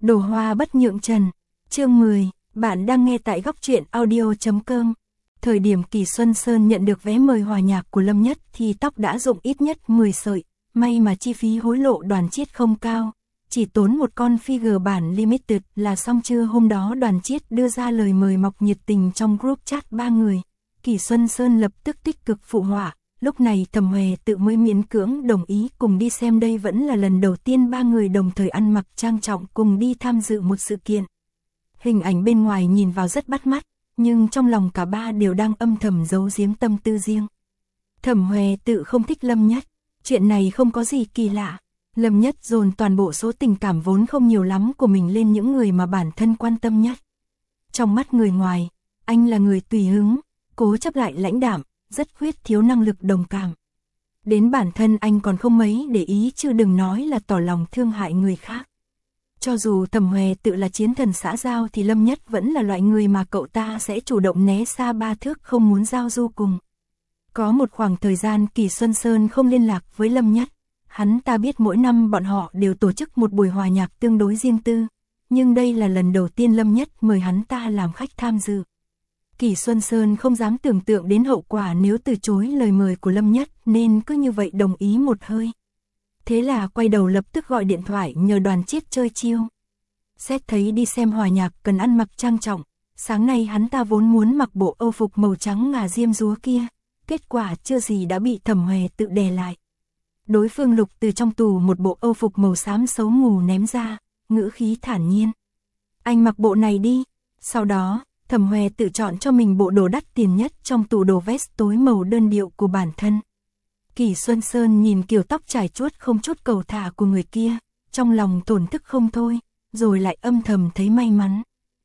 Đồ hoa bất nhượng trần. Chương 10, bạn đang nghe tại góc truyện audio.com. Thời điểm Kỳ Xuân Sơn nhận được vé mời hòa nhạc của Lâm Nhất thì tóc đã rụng ít nhất 10 sợi, may mà chi phí hối lộ Đoàn Chiết không cao, chỉ tốn một con figure bản limited là xong. Trưa hôm đó Đoàn Chiết đưa ra lời mời mọc nhiệt tình trong group chat 3 người, Kỳ Xuân Sơn lập tức tích cực phụ họa. Lúc này Thẩm Huệ tự mới miễn cưỡng đồng ý cùng đi xem, đây vẫn là lần đầu tiên 3 người đồng thời ăn mặc trang trọng cùng đi tham dự một sự kiện. Hình ảnh bên ngoài nhìn vào rất bắt mắt, nhưng trong lòng cả ba đều đang âm thầm giấu giếm tâm tư riêng. Thẩm Huệ tự không thích Lâm Nhất, chuyện này không có gì kỳ lạ. Lâm Nhất dồn toàn bộ số tình cảm vốn không nhiều lắm của mình lên những người mà bản thân quan tâm nhất. Trong mắt người ngoài, anh là người tùy hứng, cố chấp lại lãnh đạm, rất khuyết thiếu năng lực đồng cảm. Đến bản thân anh còn không mấy để ý chứ đừng nói là tỏ lòng thương hại người khác. Cho dù Thẩm Huệ tự là chiến thần xã giao thì Lâm Nhất vẫn là loại người mà cậu ta sẽ chủ động né xa 3 thước không muốn giao du cùng. Có một khoảng thời gian Kỳ Xuân Sơn không liên lạc với Lâm Nhất. Hắn ta biết mỗi năm bọn họ đều tổ chức một buổi hòa nhạc tương đối riêng tư, nhưng đây là lần đầu tiên Lâm Nhất mời hắn ta làm khách tham dự. Kỳ Xuân Sơn không dám tưởng tượng đến hậu quả nếu từ chối lời mời của Lâm Nhất nên cứ như vậy đồng ý một hơi. Thế là quay đầu lập tức gọi điện thoại nhờ Đoàn Chiết chơi chiêu. Xét thấy đi xem hòa nhạc cần ăn mặc trang trọng, sáng nay hắn ta vốn muốn mặc bộ âu phục màu trắng ngà diêm dúa kia, kết quả chưa gì đã bị Thẩm Huệ tự đè lại. Đối phương lục từ trong tủ một bộ âu phục màu xám xấu ngủ ném ra, ngữ khí thản nhiên. Anh mặc bộ này đi. Sau đó, Thẩm Huệ tự chọn cho mình bộ đồ đắt tiền nhất trong tủ đồ vest tối màu đơn điệu của bản thân. Kỳ Xuân Sơn nhìn kiểu tóc trải chuốt không chút cầu thả của người kia, trong lòng thổn thức không thôi, rồi lại âm thầm thấy may mắn.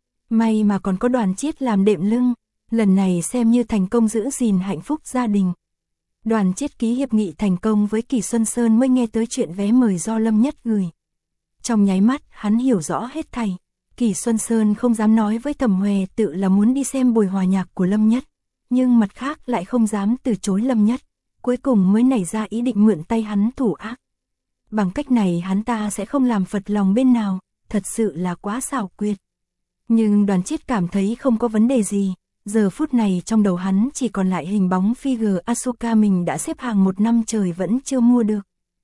May mà còn có Đoàn Chiết làm đệm lưng, lần này xem như thành công giữ gìn hạnh phúc gia đình. Đoàn Chiết ký hiệp nghị thành công với Kỳ Xuân Sơn mới nghe tới chuyện vé mời do Lâm Nhất gửi. Trong nháy mắt hắn hiểu rõ hết thảy. Kỳ Xuân Sơn không dám nói với Thẩm Huệ tự là muốn đi xem buổi hòa nhạc của Lâm Nhất, nhưng mặt khác lại không dám từ chối Lâm Nhất, cuối cùng mới nảy ra ý định mượn tay hắn thủ ác. Bằng cách này hắn ta sẽ không làm phật lòng bên nào, thật sự là quá xảo quyệt. Nhưng Đoàn Chiết cảm thấy không có vấn đề gì, giờ phút này trong đầu hắn chỉ còn lại hình bóng figure Asuka mình đã xếp hàng 1 năm trời vẫn chưa mua được.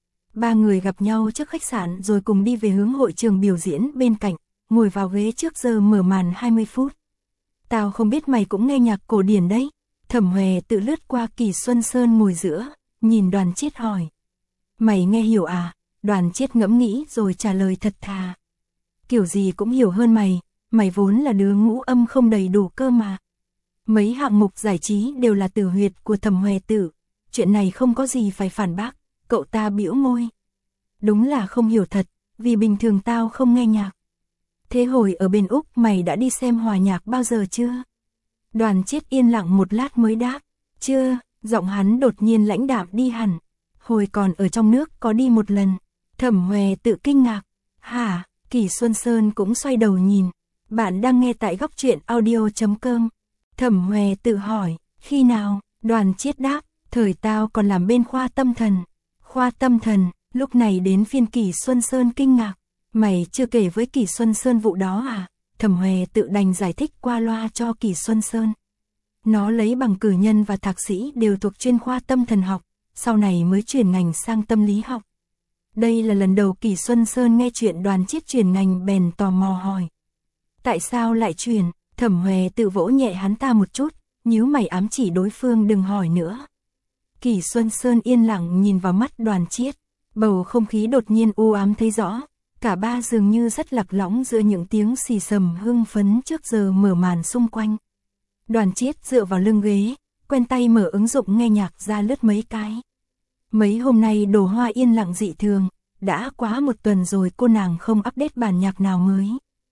3 người gặp nhau trước khách sạn rồi cùng đi về hướng hội trường biểu diễn bên cạnh, ngồi vào ghế trước giờ mở màn 20 phút. Tao không biết mày cũng nghe nhạc cổ điển đấy. Thẩm Huệ tự lướt qua Kỳ Xuân Sơn ngồi giữa, nhìn Đoàn Chiết hỏi. Mày nghe hiểu à? Đoàn Chiết ngẫm nghĩ rồi trả lời thật thà. Kiểu gì cũng hiểu hơn mày, mày vốn là đứa ngũ âm không đầy đủ cơ mà. Mấy hạng mục giải trí đều là tử huyệt của Thẩm Huệ tự, chuyện này không có gì phải phản bác. Cậu ta bĩu môi. Đúng là không hiểu thật, vì bình thường tao không nghe nhạc. Thế hồi ở bên Úc mày đã đi xem hòa nhạc bao giờ chưa? Đoàn Chiết yên lặng một lát mới đáp. Chưa, giọng hắn đột nhiên lãnh đạm đi hẳn. Hồi còn ở trong nước có đi một lần. Thẩm Huệ tự kinh ngạc. Hả? Kỳ Xuân Sơn cũng xoay đầu nhìn. Bạn đang nghe tại góc truyện audio.com. Thẩm Huệ tự hỏi. Khi nào? Đoàn Chiết đáp. Thời tao còn làm bên khoa tâm thần. Khoa tâm thần, lúc này đến phiên Kỳ Xuân Sơn kinh ngạc. Mày chưa kể với Kỳ Xuân Sơn vụ đó à? Thẩm Huệ tự đành giải thích qua loa cho Kỳ Xuân Sơn. Nó lấy bằng cử nhân và thạc sĩ đều thuộc chuyên khoa tâm thần học, sau này mới chuyển ngành sang tâm lý học. Đây là lần đầu Kỳ Xuân Sơn nghe chuyện Đoàn Chiết chuyển ngành bèn tò mò hỏi. Tại sao lại chuyển? Thẩm Huệ tự vỗ nhẹ hắn ta một chút, nhíu mày ám chỉ đối phương đừng hỏi nữa. Kỳ Xuân Sơn yên lặng nhìn vào mắt Đoàn Chiết, bầu không khí đột nhiên u ám thấy rõ. Cả ba dường như rất lạc lõng giữa những tiếng xì xầm hưng phấn trước giờ mở màn xung quanh. Đoàn Chiết dựa vào lưng ghế, quen tay mở ứng dụng nghe nhạc ra lướt mấy cái. Mấy hôm nay Đồ Hoa yên lặng dị thường, đã quá 1 tuần rồi cô nàng không update bản nhạc nào mới.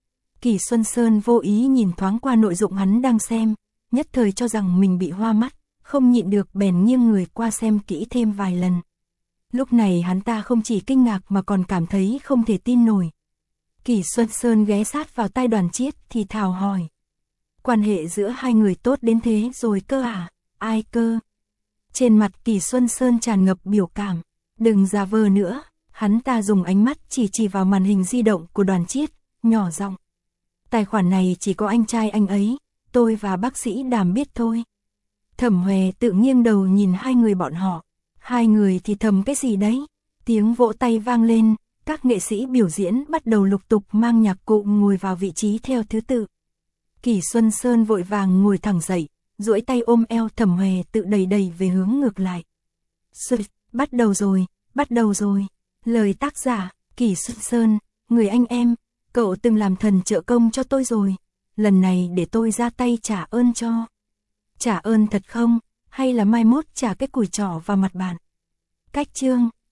Kỳ Xuân Sơn vô ý nhìn thoáng qua nội dung hắn đang xem, nhất thời cho rằng mình bị hoa mắt, không nhịn được bèn nghiêng người qua xem kỹ thêm vài lần. Lúc này hắn ta không chỉ kinh ngạc mà còn cảm thấy không thể tin nổi. Kỳ Xuân Sơn ghé sát vào tai Đoàn Chiết thì thào hỏi. Quan hệ giữa hai người tốt đến thế rồi cơ à? Ai cơ? Trên mặt Kỳ Xuân Sơn tràn ngập biểu cảm. Đừng giả vờ nữa. Hắn ta dùng ánh mắt chỉ vào màn hình di động của Đoàn Chiết, nhỏ giọng. Tài khoản này chỉ có anh trai anh ấy, tôi và bác sĩ Đàm biết thôi. Thẩm Huệ tự nghiêng đầu nhìn hai người bọn họ. Hai người thì thầm cái gì đấy? Tiếng vỗ tay vang lên, các nghệ sĩ biểu diễn bắt đầu lục tục mang nhạc cụ ngồi vào vị trí theo thứ tự. Kỷ Xuân Sơn vội vàng ngồi thẳng dậy, duỗi tay ôm eo Thẩm Huệ tự đẩy về hướng ngược lại. Bắt đầu rồi, bắt đầu rồi. Lời tác giả, Kỷ Xuân Sơn, người anh em, cậu từng làm thần trợ công cho tôi rồi. Lần này để tôi ra tay trả ơn cho. Trả ơn thật không, hay là mai mốt trả cái củi trỏ vào mặt bạn? Cách chương